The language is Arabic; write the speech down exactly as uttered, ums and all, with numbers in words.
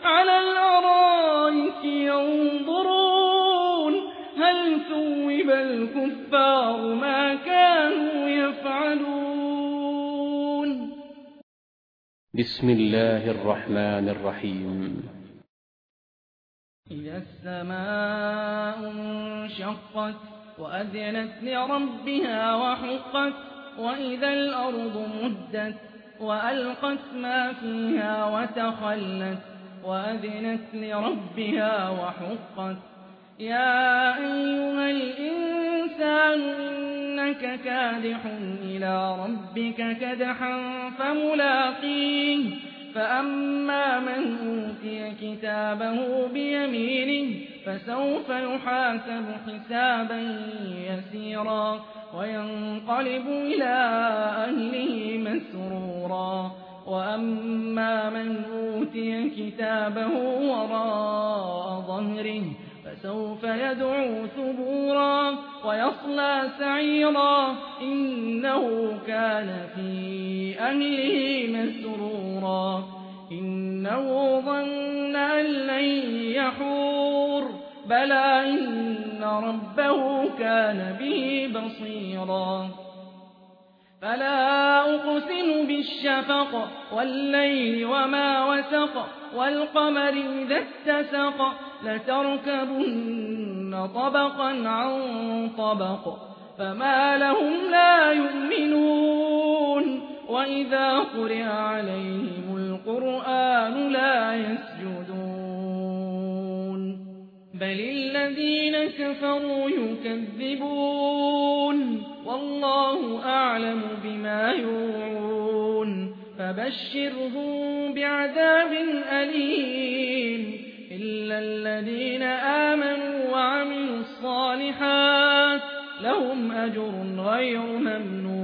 على الأرائك ينظرون هل ثوب الكفار ما كانوا يفعلون. بسم الله الرحمن الرحيم. إذا السماء انشقت وأذنت لربها وحقت وإذا الأرض مدت وألقت ما فيها وتخلت وأذنت لربها وحقت يا أيها الإنسان إنك كادح إلى ربك كدحا فملاقيه فأما من أوتي كتابه بيمينه فسوف يحاسب حسابا يسيرا وينقلب إلى أهله مسرورا وأما من أوتي كتابه وراء ظهره فسوف يدعو ثبورا ويصلى سعيرا إنه كان في أهله مسرورا إنه ظن أن لن يحور بلى إن ربه كان به بصيرا فلا أقسم بالشفق والليل وما وسق والقمر إذا اتسق لتركبن طبقا عن طبق فما لهم لا يؤمنون وإذا قرئ عليهم القرآن لا يسجدون بل الذين كفروا يكذبون والله أعلم بما يوعون فبشرهم بعذاب أليم إلا الذين آمنوا وعملوا الصالحات لهم أجر غير ممنون